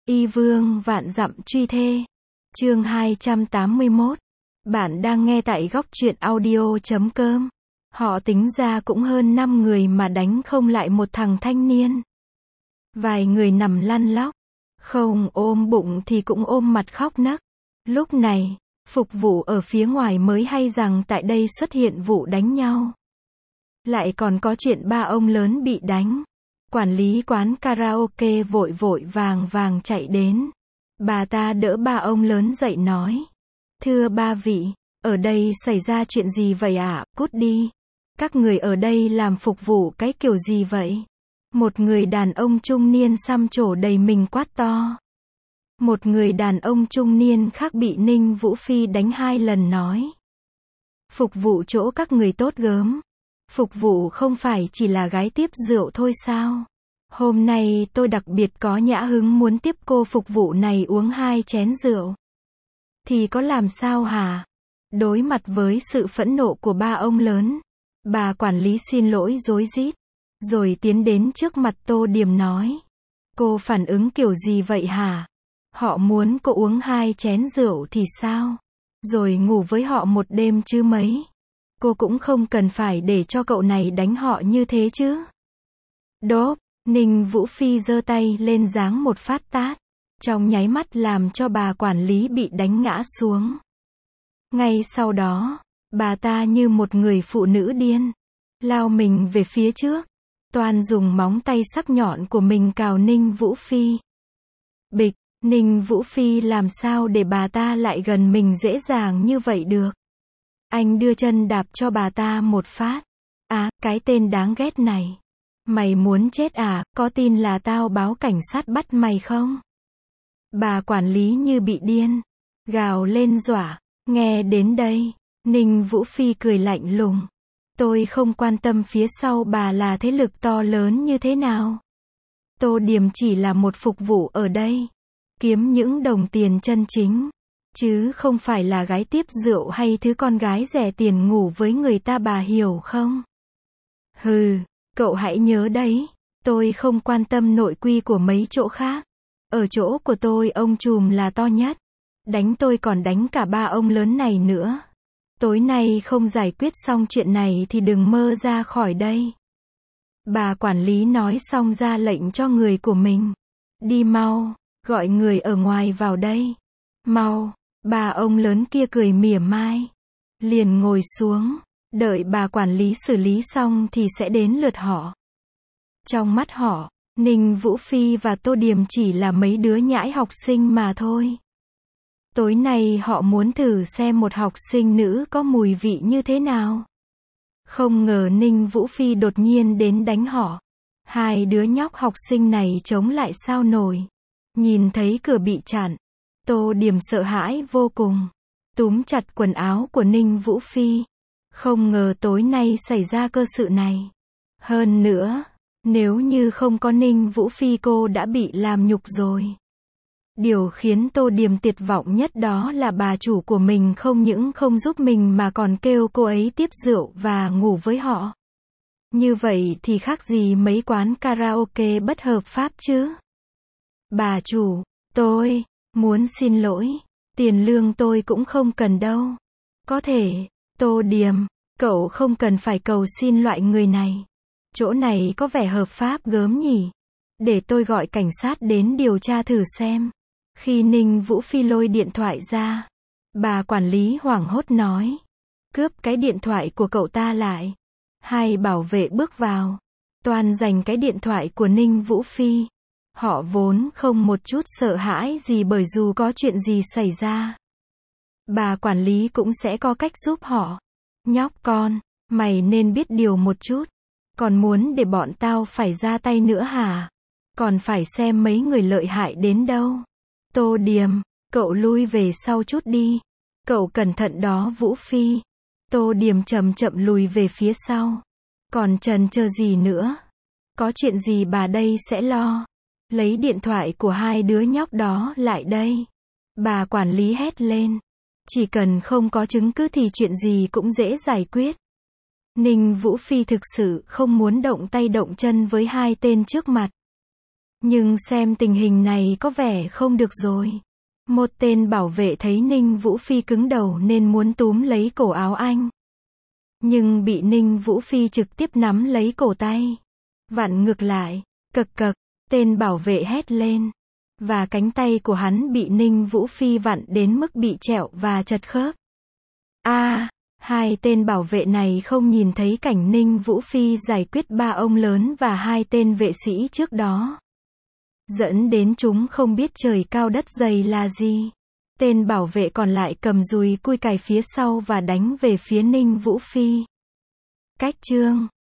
Y vương vạn dặm truy thê. Chương 281. Bạn đang nghe tại góc truyện audio.com. Họ tính ra cũng hơn 5 người mà đánh không lại một thằng thanh niên. Vài người nằm lăn lóc, không ôm bụng thì cũng ôm mặt khóc nấc. Lúc này, phục vụ ở phía ngoài mới hay rằng tại đây xuất hiện vụ đánh nhau. Lại còn có chuyện ba ông lớn bị đánh. Quản lý quán karaoke vội vội vàng vàng chạy đến. Bà ta đỡ ba ông lớn dậy nói: "Thưa ba vị, ở đây xảy ra chuyện gì vậy ạ? Cút đi. Các người ở đây làm phục vụ cái kiểu gì vậy?" Một người đàn ông trung niên xăm trổ đầy mình quát to. Một người đàn ông trung niên khác bị Ninh Vũ Phi đánh 2 lần nói: "Phục vụ chỗ các người tốt gớm. Phục vụ không phải chỉ là gái tiếp rượu thôi sao? Hôm nay tôi đặc biệt có nhã hứng muốn tiếp cô phục vụ này uống 2 chén rượu. Thì có làm sao hả?" Đối mặt với sự phẫn nộ của ba ông lớn, bà quản lý xin lỗi rối rít, rồi tiến đến trước mặt Tô Điềm nói: "Cô phản ứng kiểu gì vậy hả? Họ muốn cô uống 2 chén rượu thì sao? Rồi ngủ với họ một đêm chứ mấy. Cô cũng không cần phải để cho cậu này đánh họ như thế chứ." Đốp, Ninh Vũ Phi giơ tay lên giáng một phát tát, trong nháy mắt làm cho bà quản lý bị đánh ngã xuống. Ngay sau đó, bà ta như một người phụ nữ điên, lao mình về phía trước, toan dùng móng tay sắc nhọn của mình cào Ninh Vũ Phi. Bịch, Ninh Vũ Phi làm sao để bà ta lại gần mình dễ dàng như vậy được. Anh đưa chân đạp cho bà ta một phát. "À, cái tên đáng ghét này. Mày muốn chết à, có tin là tao báo cảnh sát bắt mày không?" Bà quản lý như bị điên, gào lên dọa. Nghe đến đây, Ninh Vũ Phi cười lạnh lùng. "Tôi không quan tâm phía sau bà là thế lực to lớn như thế nào. Tô Điềm chỉ là một phục vụ ở đây, kiếm những đồng tiền chân chính, chứ không phải là gái tiếp rượu hay thứ con gái rẻ tiền ngủ với người ta, bà hiểu không? Hừ, cậu hãy nhớ đấy, tôi không quan tâm nội quy của mấy chỗ khác. Ở chỗ của tôi ông trùm là to nhất. Đánh tôi còn đánh cả ba ông lớn này nữa. Tối nay không giải quyết xong chuyện này thì đừng mơ ra khỏi đây." Bà quản lý nói xong ra lệnh cho người của mình: "Đi mau, gọi người ở ngoài vào đây. Mau." Ba ông lớn kia cười mỉa mai, liền ngồi xuống, đợi bà quản lý xử lý xong thì sẽ đến lượt họ. Trong mắt họ, Ninh Vũ Phi và Tô Điềm chỉ là mấy đứa nhãi học sinh mà thôi. Tối nay họ muốn thử xem một học sinh nữ có mùi vị như thế nào. Không ngờ Ninh Vũ Phi đột nhiên đến đánh họ. 2 đứa nhóc học sinh này chống lại sao nổi. Nhìn thấy cửa bị chặn, Tô Điềm sợ hãi vô cùng, túm chặt quần áo của Ninh Vũ Phi. Không ngờ tối nay xảy ra cơ sự này. Hơn nữa, nếu như không có Ninh Vũ Phi cô đã bị làm nhục rồi. Điều khiến Tô Điềm tuyệt vọng nhất đó là bà chủ của mình không những không giúp mình mà còn kêu cô ấy tiếp rượu và ngủ với họ. Như vậy thì khác gì mấy quán karaoke bất hợp pháp chứ. "Bà chủ, tôi muốn xin lỗi, tiền lương tôi cũng không cần đâu." "Có thể, Tô Điềm, cậu không cần phải cầu xin loại người này. Chỗ này có vẻ hợp pháp gớm nhỉ. Để tôi gọi cảnh sát đến điều tra thử xem." Khi Ninh Vũ Phi lôi điện thoại ra, bà quản lý hoảng hốt nói: "Cướp cái điện thoại của cậu ta lại." 2 bảo vệ bước vào, toan giành cái điện thoại của Ninh Vũ Phi. Họ vốn không một chút sợ hãi gì bởi dù có chuyện gì xảy ra, bà quản lý cũng sẽ có cách giúp họ. "Nhóc con, mày nên biết điều một chút. Còn muốn để bọn tao phải ra tay nữa hả? Còn phải xem mấy người lợi hại đến đâu. Tô Điềm, cậu lui về sau chút đi. Cậu cẩn thận đó Vũ Phi." Tô Điềm chậm chậm lùi về phía sau. Còn chần chờ gì nữa? Có chuyện gì bà đây sẽ lo. Lấy điện thoại của 2 đứa nhóc đó lại đây. Bà quản lý hét lên. Chỉ cần không có chứng cứ thì chuyện gì cũng dễ giải quyết. Ninh Vũ Phi thực sự không muốn động tay động chân với 2 tên trước mặt. Nhưng xem tình hình này có vẻ không được rồi. Một tên bảo vệ thấy Ninh Vũ Phi cứng đầu nên muốn túm lấy cổ áo anh. Nhưng bị Ninh Vũ Phi trực tiếp nắm lấy cổ tay. Vặn ngược lại. Cậc cậc, tên bảo vệ hét lên. Và cánh tay của hắn bị Ninh Vũ Phi vặn đến mức bị trẹo và chật khớp. Hai tên bảo vệ này không nhìn thấy cảnh Ninh Vũ Phi giải quyết 3 ông lớn và 2 tên vệ sĩ trước đó. Dẫn đến chúng không biết trời cao đất dày là gì. Tên bảo vệ còn lại cầm dùi cui cài phía sau và đánh về phía Ninh Vũ Phi. Cách chương